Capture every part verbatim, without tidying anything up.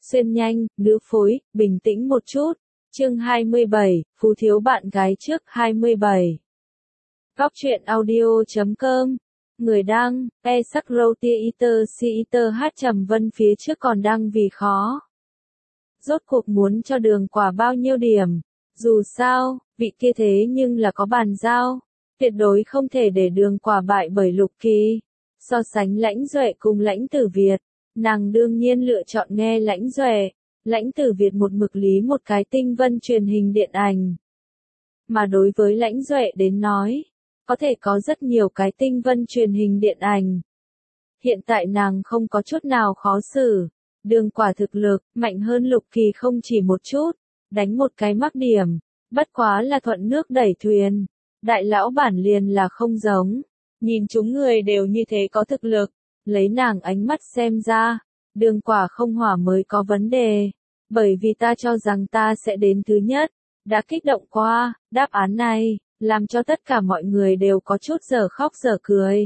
xuyên nhanh, nữ phối, bình tĩnh một chút. Chương hai mươi bảy, Phú thiếu bạn gái trước hai mươi bảy. Góc truyện audio chấm com. Người đăng, e sắc râu tia iter si iter hát trầm vân phía trước còn đăng vì khó. Rốt cuộc muốn cho đường quả bao nhiêu điểm. Dù sao, vị kia thế nhưng là có bàn giao. Tuyệt đối không thể để đường quả bại bởi Lục Kỳ. So sánh Lãnh Duệ cùng Lãnh Tử Việt, nàng đương nhiên lựa chọn nghe Lãnh Duệ. Lãnh Tử Việt một mực lý một cái tinh vân truyền hình điện ảnh. Mà đối với Lãnh Duệ đến nói, có thể có rất nhiều cái tinh vân truyền hình điện ảnh. Hiện tại nàng không có chút nào khó xử. Đường quả thực lực, mạnh hơn Lục Kỳ không chỉ một chút. Đánh một cái mắc điểm. Bất quá là thuận nước đẩy thuyền. Đại lão bản liền là không giống. Nhìn chúng người đều như thế có thực lực. Lấy nàng ánh mắt xem ra. Đường quả không hỏa mới có vấn đề. Bởi vì ta cho rằng ta sẽ đến thứ nhất. Đã kích động qua, đáp án này, làm cho tất cả mọi người đều có chút dở khóc dở cười.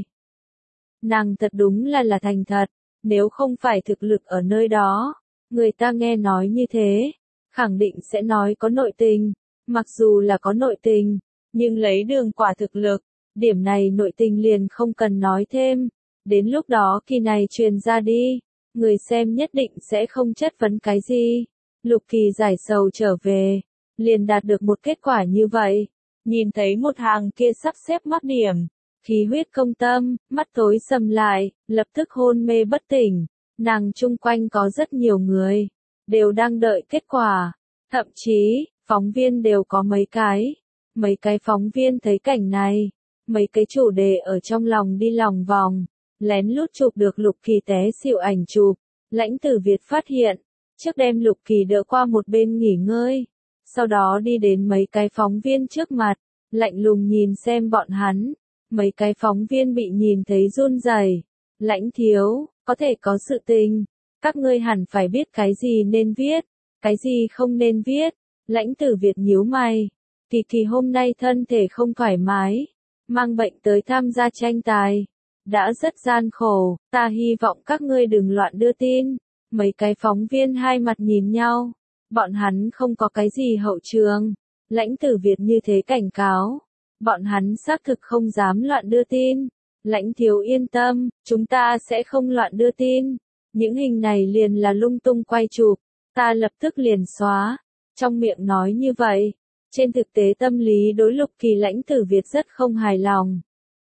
Nàng thật đúng là là thành thật. Nếu không phải thực lực ở nơi đó, người ta nghe nói như thế, khẳng định sẽ nói có nội tình. Mặc dù là có nội tình, nhưng lấy đường quả thực lực, điểm này nội tình liền không cần nói thêm. Đến lúc đó kỳ này truyền ra đi, người xem nhất định sẽ không chất vấn cái gì. Lục Kỳ giải sầu trở về, liền đạt được một kết quả như vậy. Nhìn thấy một hàng kia sắp xếp mắc điểm, khí huyết công tâm, mắt tối sầm lại, lập tức hôn mê bất tỉnh. Nàng chung quanh có rất nhiều người, đều đang đợi kết quả. Thậm chí, phóng viên đều có mấy cái. Mấy cái phóng viên thấy cảnh này, mấy cái chủ đề ở trong lòng đi lòng vòng, lén lút chụp được Lục Kỳ té xỉu ảnh chụp. Lãnh Tử Việt phát hiện, trước đem Lục Kỳ đỡ qua một bên nghỉ ngơi, sau đó đi đến mấy cái phóng viên trước mặt, lạnh lùng nhìn xem bọn hắn. Mấy cái phóng viên bị nhìn thấy run rẩy. Lãnh thiếu, có thể có sự tình, các ngươi hẳn phải biết cái gì nên viết, cái gì không nên viết. Lãnh Tử Việt nhíu mày. Kỳ Kỳ hôm nay thân thể không thoải mái, mang bệnh tới tham gia tranh tài, đã rất gian khổ, ta hy vọng các ngươi đừng loạn đưa tin. Mấy cái phóng viên hai mặt nhìn nhau, bọn hắn không có cái gì hậu trường. Lãnh Tử Việt như thế cảnh cáo, bọn hắn xác thực không dám loạn đưa tin. Lãnh thiếu yên tâm, chúng ta sẽ không loạn đưa tin. Những hình này liền là lung tung quay chụp, ta lập tức liền xóa. Trong miệng nói như vậy, trên thực tế tâm lý đối Lục Kỳ Lãnh Tử Việt rất không hài lòng.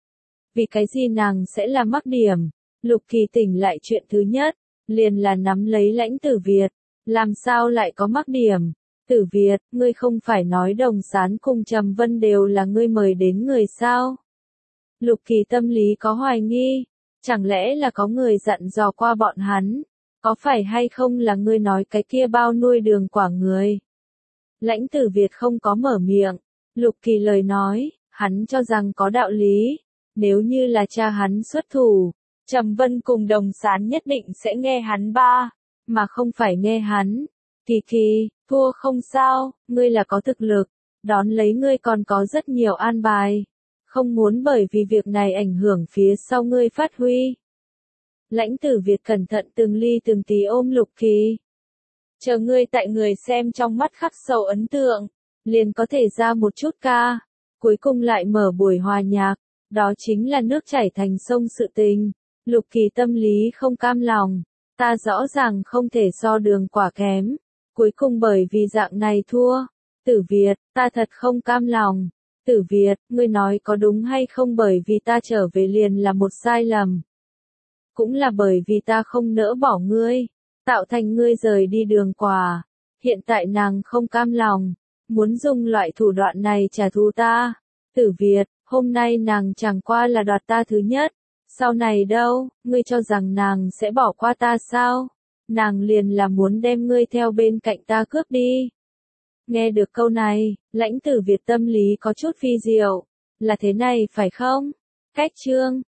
Vì cái gì nàng sẽ là mắc điểm? Lục Kỳ tỉnh lại chuyện thứ nhất, liền là nắm lấy Lãnh Tử Việt. Làm sao lại có mắc điểm? Tử Việt, ngươi không phải nói Đồng Sán cùng Trầm Vân đều là ngươi mời đến người sao? Lục Kỳ tâm lý có hoài nghi, chẳng lẽ là có người dặn dò qua bọn hắn? Có phải hay không là ngươi nói cái kia bao nuôi đường quả người? Lãnh Tử Việt không có mở miệng. Lục Kỳ lời nói, hắn cho rằng có đạo lý. Nếu như là cha hắn xuất thủ, Trầm Vân cùng Đồng Sán nhất định sẽ nghe hắn ba, mà không phải nghe hắn. Kỳ Kỳ, thua không sao, ngươi là có thực lực, đón lấy ngươi còn có rất nhiều an bài. Không muốn bởi vì việc này ảnh hưởng phía sau ngươi phát huy. Lãnh Tử Việt cẩn thận từng ly từng tí ôm Lục Kỳ. Chờ ngươi tại người xem trong mắt khắc sâu ấn tượng, liền có thể ra một chút ca. Cuối cùng lại mở buổi hòa nhạc, đó chính là nước chảy thành sông sự tình. Lục Kỳ tâm lý không cam lòng, ta rõ ràng không thể so đường quả kém. Cuối cùng bởi vì dạng này thua. Tử Việt, ta thật không cam lòng. Tử Việt, ngươi nói có đúng hay không, bởi vì ta trở về liền là một sai lầm. Cũng là bởi vì ta không nỡ bỏ ngươi, tạo thành ngươi rời đi đường quả. Hiện tại nàng không cam lòng, muốn dùng loại thủ đoạn này trả thù ta. Tử Việt, hôm nay nàng chẳng qua là đoạt ta thứ nhất. Sau này đâu, ngươi cho rằng nàng sẽ bỏ qua ta sao? Nàng liền là muốn đem ngươi theo bên cạnh ta cướp đi. Nghe được câu này, Lãnh Tử Việt tâm lý có chút phi diệu. Là thế này phải không? Cách chương